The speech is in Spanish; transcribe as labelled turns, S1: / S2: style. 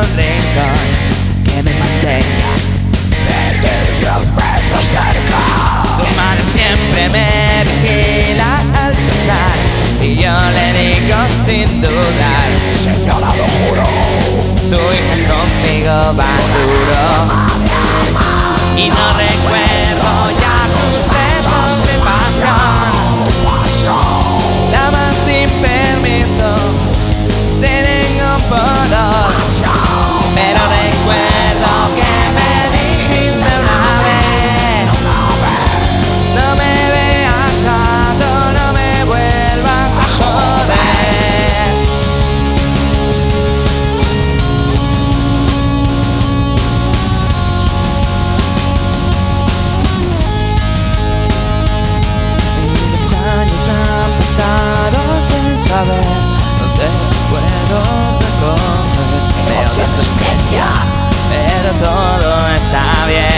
S1: un rincón que me mantenga
S2: de 10 metros cerca.
S1: Tu madre siempre me vigila al pasar y yo le digo sin dudar:
S2: señora, lo juro,
S1: tu hija conmigo va duro. Y no recuerdo ya tus besos de pasión, damas sin permiso, sin ningún pudor. Pero recuerdo que me dijiste una vez: no me veas tanto, no me vuelvas a joder. Y los años han pasado sin saber dónde puedo recoger. Veo las especias, pero todo está bien.